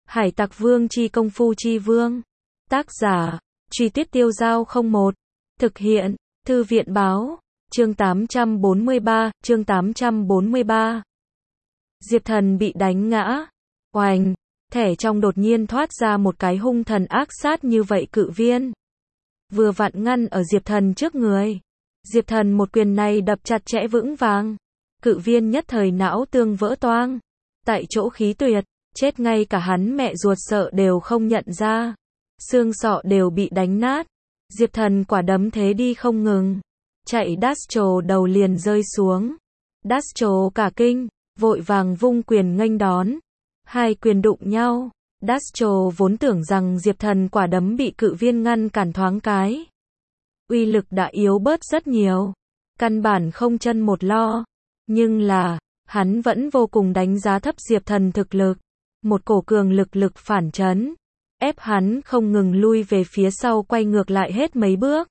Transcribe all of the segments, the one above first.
Hải Tặc Vương chi công phu chi vương. Tác giả, Truy Tuyết Tiêu Dao 01. Thực hiện, Thư viện báo. Chương 843, chương 843. Diệp Thần bị đánh ngã. Oành, thẻ trong đột nhiên thoát ra một cái hung thần ác sát như vậy cự viên. Vừa vặn ngăn ở Diệp Thần trước người. Diệp Thần một quyền này đập chặt chẽ vững vàng. Cự viên nhất thời não tương vỡ toang. Tại chỗ khí tuyệt, chết ngay cả hắn mẹ ruột sợ đều không nhận ra. Xương sọ đều bị đánh nát. Diệp Thần quả đấm thế đi không ngừng. Chạy Dastro đầu liền rơi xuống. Dastro cả kinh, vội vàng vung quyền nghênh đón. Hai quyền đụng nhau. Dastro vốn tưởng rằng Diệp Thần quả đấm bị cự viên ngăn cản thoáng cái. Uy lực đã yếu bớt rất nhiều. Căn bản không chân một lo. Nhưng là, hắn vẫn vô cùng đánh giá thấp Diệp Thần thực lực. Một cổ cường lực phản chấn. Ép hắn không ngừng lui về phía sau quay ngược lại hết mấy bước.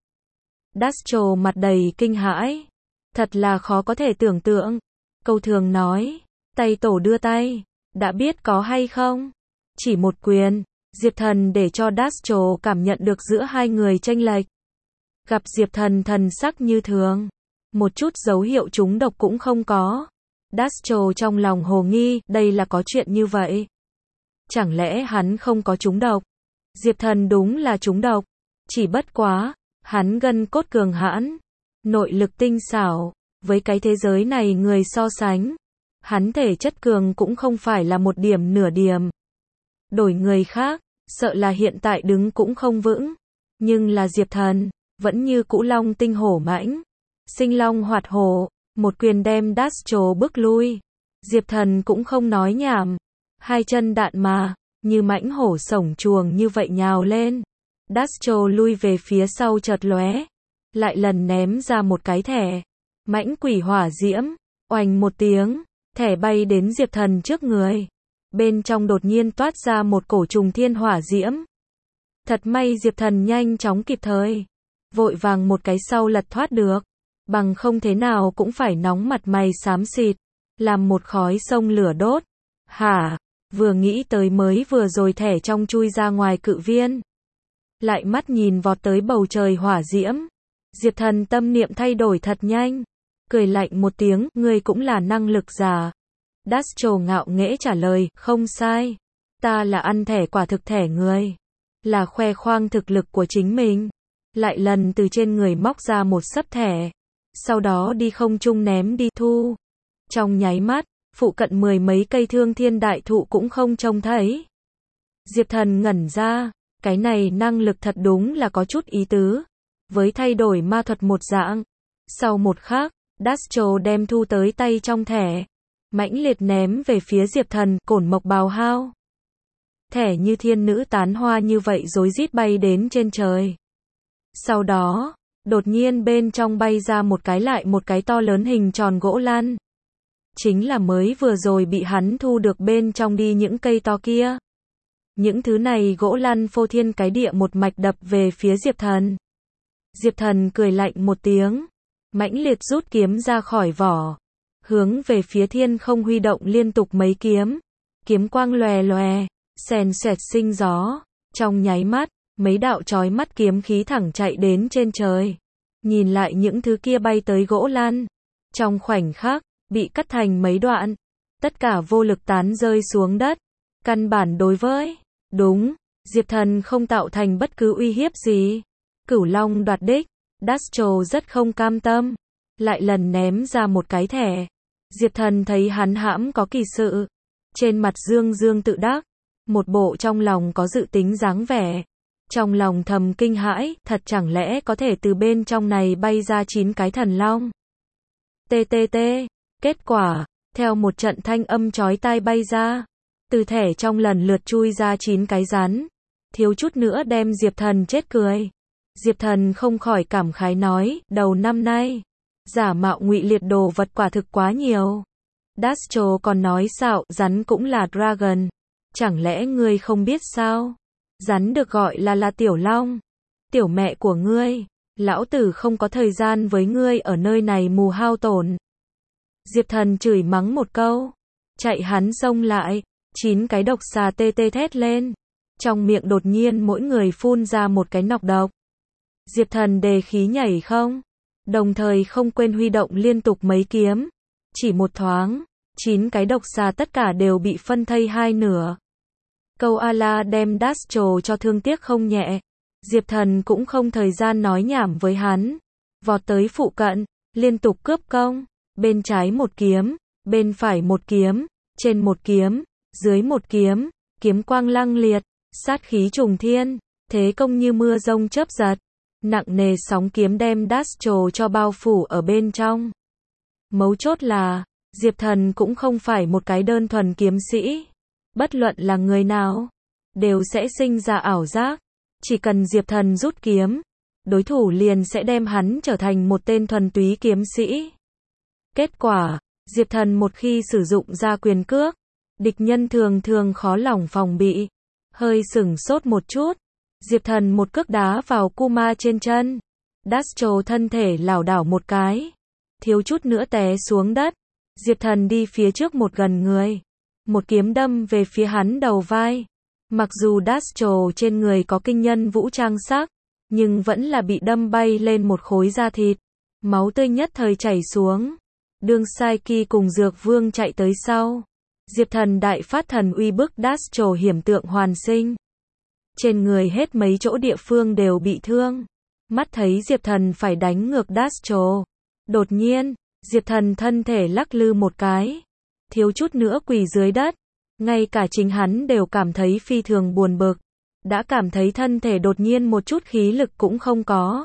Dastro mặt đầy kinh hãi. Thật là khó có thể tưởng tượng. Câu thường nói, tay tổ đưa tay, đã biết có hay không? Chỉ một quyền, Diệp Thần để cho Dastro cảm nhận được giữa hai người chênh lệch. Gặp Diệp Thần thần sắc như thường, một chút dấu hiệu trúng độc cũng không có. Dastro trong lòng hồ nghi, đây là có chuyện như vậy. Chẳng lẽ hắn không có trúng độc? Diệp Thần đúng là trúng độc. Chỉ bất quá, hắn gân cốt cường hãn, nội lực tinh xảo, với cái thế giới này người so sánh. Hắn thể chất cường cũng không phải là một điểm nửa điểm. Đổi người khác, sợ là hiện tại đứng cũng không vững. Nhưng là Diệp Thần, vẫn như cũ long tinh hổ mãnh. Sinh long hoạt hổ, một quyền đem Dastro bước lui. Diệp Thần cũng không nói nhảm. Hai chân đạn mà, như mãnh hổ sổng chuồng như vậy nhào lên. Dastro lui về phía sau chợt lóe. Lại lần ném ra một cái thẻ. Mãnh quỷ hỏa diễm, oành một tiếng, thẻ bay đến Diệp Thần trước người. Bên trong đột nhiên toát ra một cổ trùng thiên hỏa diễm. Thật may Diệp Thần nhanh chóng kịp thời. Vội vàng một cái sau lật thoát được. Bằng không thế nào cũng phải nóng mặt mày xám xịt. Làm một khói sông lửa đốt. Hả? Vừa nghĩ tới mới vừa rồi thẻ trong chui ra ngoài cự viên. Lại mắt nhìn vọt tới bầu trời hỏa diễm. Diệp Thần tâm niệm thay đổi thật nhanh. Cười lạnh một tiếng, ngươi cũng là năng lực giả. Dastro ngạo nghễ trả lời, không sai. Ta là ăn thẻ quả thực thẻ người. Là khoe khoang thực lực của chính mình. Lại lần từ trên người móc ra một sấp thẻ. Sau đó đi không trung ném đi thu. Trong nháy mắt, phụ cận mười mấy cây thương thiên đại thụ cũng không trông thấy. Diệp Thần ngẩn ra, cái này năng lực thật đúng là có chút ý tứ. Với thay đổi ma thuật một dạng. Sau một khắc, Dastro đem thu tới tay trong thẻ. Mãnh liệt ném về phía Diệp Thần, cổn mộc bào hao. Thẻ như thiên nữ tán hoa như vậy rối rít bay đến trên trời. Sau đó, đột nhiên bên trong bay ra một cái lại một cái to lớn hình tròn gỗ lăn. Chính là mới vừa rồi bị hắn thu được bên trong đi những cây to kia. Những thứ này gỗ lăn phô thiên cái địa một mạch đập về phía Diệp Thần. Diệp Thần cười lạnh một tiếng. Mãnh liệt rút kiếm ra khỏi vỏ. Hướng về phía thiên không huy động liên tục mấy kiếm. Kiếm quang lòe lòe, xèn xoẹt sinh gió. Trong nháy mắt, mấy đạo chói mắt kiếm khí thẳng chạy đến trên trời. Nhìn lại những thứ kia bay tới gỗ lăn. Trong khoảnh khắc, bị cắt thành mấy đoạn. Tất cả vô lực tán rơi xuống đất. Căn bản đối với, đúng, Diệp Thần không tạo thành bất cứ uy hiếp gì. Cửu Long đoạt đích. Dastro rất không cam tâm. Lại lần ném ra một cái thẻ. Diệp Thần thấy hắn hãm có kỳ sự. Trên mặt dương dương tự đắc. Một bộ trong lòng có dự tính dáng vẻ. Trong lòng thầm kinh hãi, thật chẳng lẽ có thể từ bên trong này bay ra 9 cái thần long. TTT. Kết quả, theo một trận thanh âm chói tai bay ra. Từ thẻ trong lần lượt chui ra 9 cái rắn. Thiếu chút nữa đem Diệp Thần chết cười. Diệp Thần không khỏi cảm khái nói, đầu năm nay, giả mạo ngụy liệt đồ vật quả thực quá nhiều. Dastro còn nói xạo, rắn cũng là dragon. Chẳng lẽ ngươi không biết sao? Rắn được gọi là tiểu long. Tiểu mẹ của ngươi, lão tử không có thời gian với ngươi ở nơi này mù hao tổn. Diệp Thần chửi mắng một câu. Chạy hắn xông lại. 9 cái độc xà tê tê thét lên. Trong miệng đột nhiên mỗi người phun ra một cái nọc độc. Diệp Thần đề khí nhảy không, đồng thời không quên huy động liên tục mấy kiếm. Chỉ một thoáng, 9 cái độc xà tất cả đều bị phân thây hai nửa. Câu A-la đem Dastro cho thương tiếc không nhẹ. Diệp Thần cũng không thời gian nói nhảm với hắn. Vọt tới phụ cận, liên tục cướp công. Bên trái một kiếm, bên phải một kiếm, trên một kiếm, dưới một kiếm. Kiếm quang lăng liệt, sát khí trùng thiên, thế công như mưa rông chớp giật. Nặng nề sóng kiếm đem Dastro cho bao phủ ở bên trong. Mấu chốt là, Diệp Thần cũng không phải một cái đơn thuần kiếm sĩ. Bất luận là người nào, đều sẽ sinh ra ảo giác. Chỉ cần Diệp Thần rút kiếm, đối thủ liền sẽ đem hắn trở thành một tên thuần túy kiếm sĩ. Kết quả, Diệp Thần một khi sử dụng ra quyền cước, địch nhân thường thường khó lòng phòng bị. Hơi sửng sốt một chút, Diệp Thần một cước đá vào Kuma trên chân. Dastro thân thể lảo đảo một cái, thiếu chút nữa té xuống đất. Diệp Thần đi phía trước một gần người, một kiếm đâm về phía hắn đầu vai. Mặc dù Dastro trên người có kinh nhân vũ trang sắc, nhưng vẫn là bị đâm bay lên một khối da thịt. Máu tươi nhất thời chảy xuống. Đương Saiki cùng Dược Vương chạy tới sau, Diệp Thần đại phát thần uy bức Dastro hiểm tượng hoàn sinh. Trên người hết mấy chỗ địa phương đều bị thương. Mắt thấy Diệp Thần phải đánh ngược Dastro. Đột nhiên, Diệp Thần thân thể lắc lư một cái, thiếu chút nữa quỳ dưới đất. Ngay cả chính hắn đều cảm thấy phi thường buồn bực. Đã cảm thấy thân thể đột nhiên một chút khí lực cũng không có.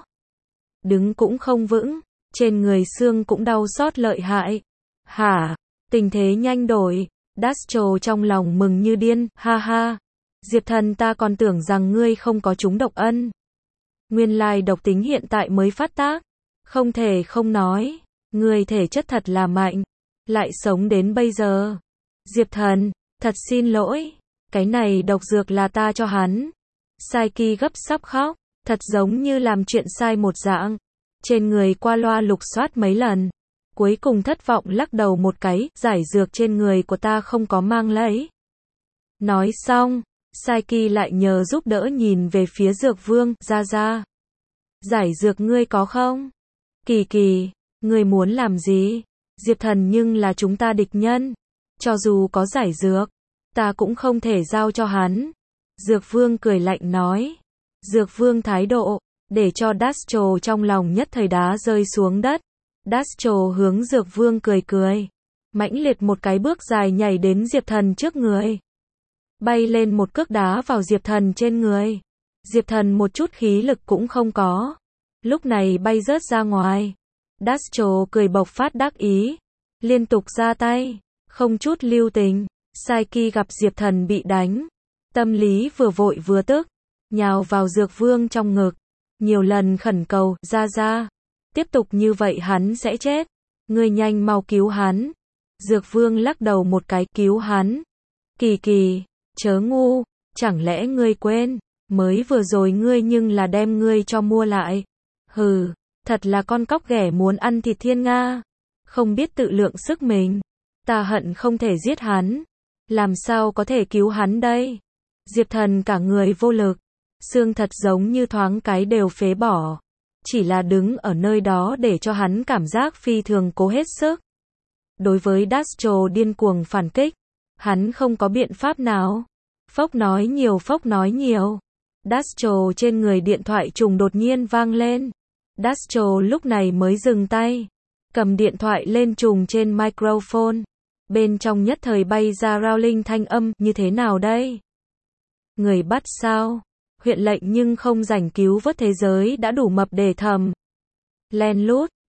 Đứng cũng không vững, trên người xương cũng đau xót lợi hại. Hả? Tình thế nhanh đổi. Dastro trong lòng mừng như điên, ha ha. Diệp Thần ta còn tưởng rằng ngươi không có trúng độc ân. Nguyên lai độc tính hiện tại mới phát tác. Không thể không nói, ngươi thể chất thật là mạnh, lại sống đến bây giờ. Diệp Thần, thật xin lỗi, cái này độc dược là ta cho hắn. Saiki gấp sắp khóc, thật giống như làm chuyện sai một dạng. Trên người qua loa lục soát mấy lần, cuối cùng thất vọng lắc đầu một cái, giải dược trên người của ta không có mang lấy. Nói xong, Saiki lại nhờ giúp đỡ nhìn về phía Dược Vương, ra. Giải dược ngươi có không? Kỳ kỳ, ngươi muốn làm gì? Diệp Thần nhưng là chúng ta địch nhân. Cho dù có giải dược, ta cũng không thể giao cho hắn. Dược Vương cười lạnh nói. Dược Vương thái độ, để cho Dastro trong lòng nhất thời đá rơi xuống đất. Dastro hướng Dược Vương cười. Mãnh liệt một cái bước dài nhảy đến Diệp Thần trước người. Bay lên một cước đá vào Diệp Thần trên người. Diệp Thần một chút khí lực cũng không có. Lúc này bay rớt ra ngoài. Dastro cười bộc phát đắc ý. Liên tục ra tay. Không chút lưu tình. Saiki gặp Diệp Thần bị đánh. Tâm lý vừa vội vừa tức. Nhào vào Dược Vương trong ngực. Nhiều lần khẩn cầu, ra. Tiếp tục như vậy hắn sẽ chết. Ngươi nhanh mau cứu hắn. Dược Vương lắc đầu một cái, cứu hắn. Kỳ, chớ ngu. Chẳng lẽ ngươi quên. Mới vừa rồi ngươi nhưng là đem ngươi cho mua lại. Hừ, thật là con cóc ghẻ muốn ăn thịt thiên nga. Không biết tự lượng sức mình. Ta hận không thể giết hắn. Làm sao có thể cứu hắn đây? Diệp Thần cả người vô lực. Xương thật giống như thoáng cái đều phế bỏ. Chỉ là đứng ở nơi đó để cho hắn cảm giác phi thường cố hết sức. Đối với Dastro điên cuồng phản kích, hắn không có biện pháp nào. Phốc nói nhiều. Dastro trên người điện thoại trùng đột nhiên vang lên. Dastro lúc này mới dừng tay. Cầm điện thoại lên trùng trên microphone. Bên trong nhất thời bay ra Rowling thanh âm, như thế nào đây? Người bắt sao? Huyện lệnh nhưng không rảnh cứu vớt thế giới đã đủ mập để thầm. Len lút,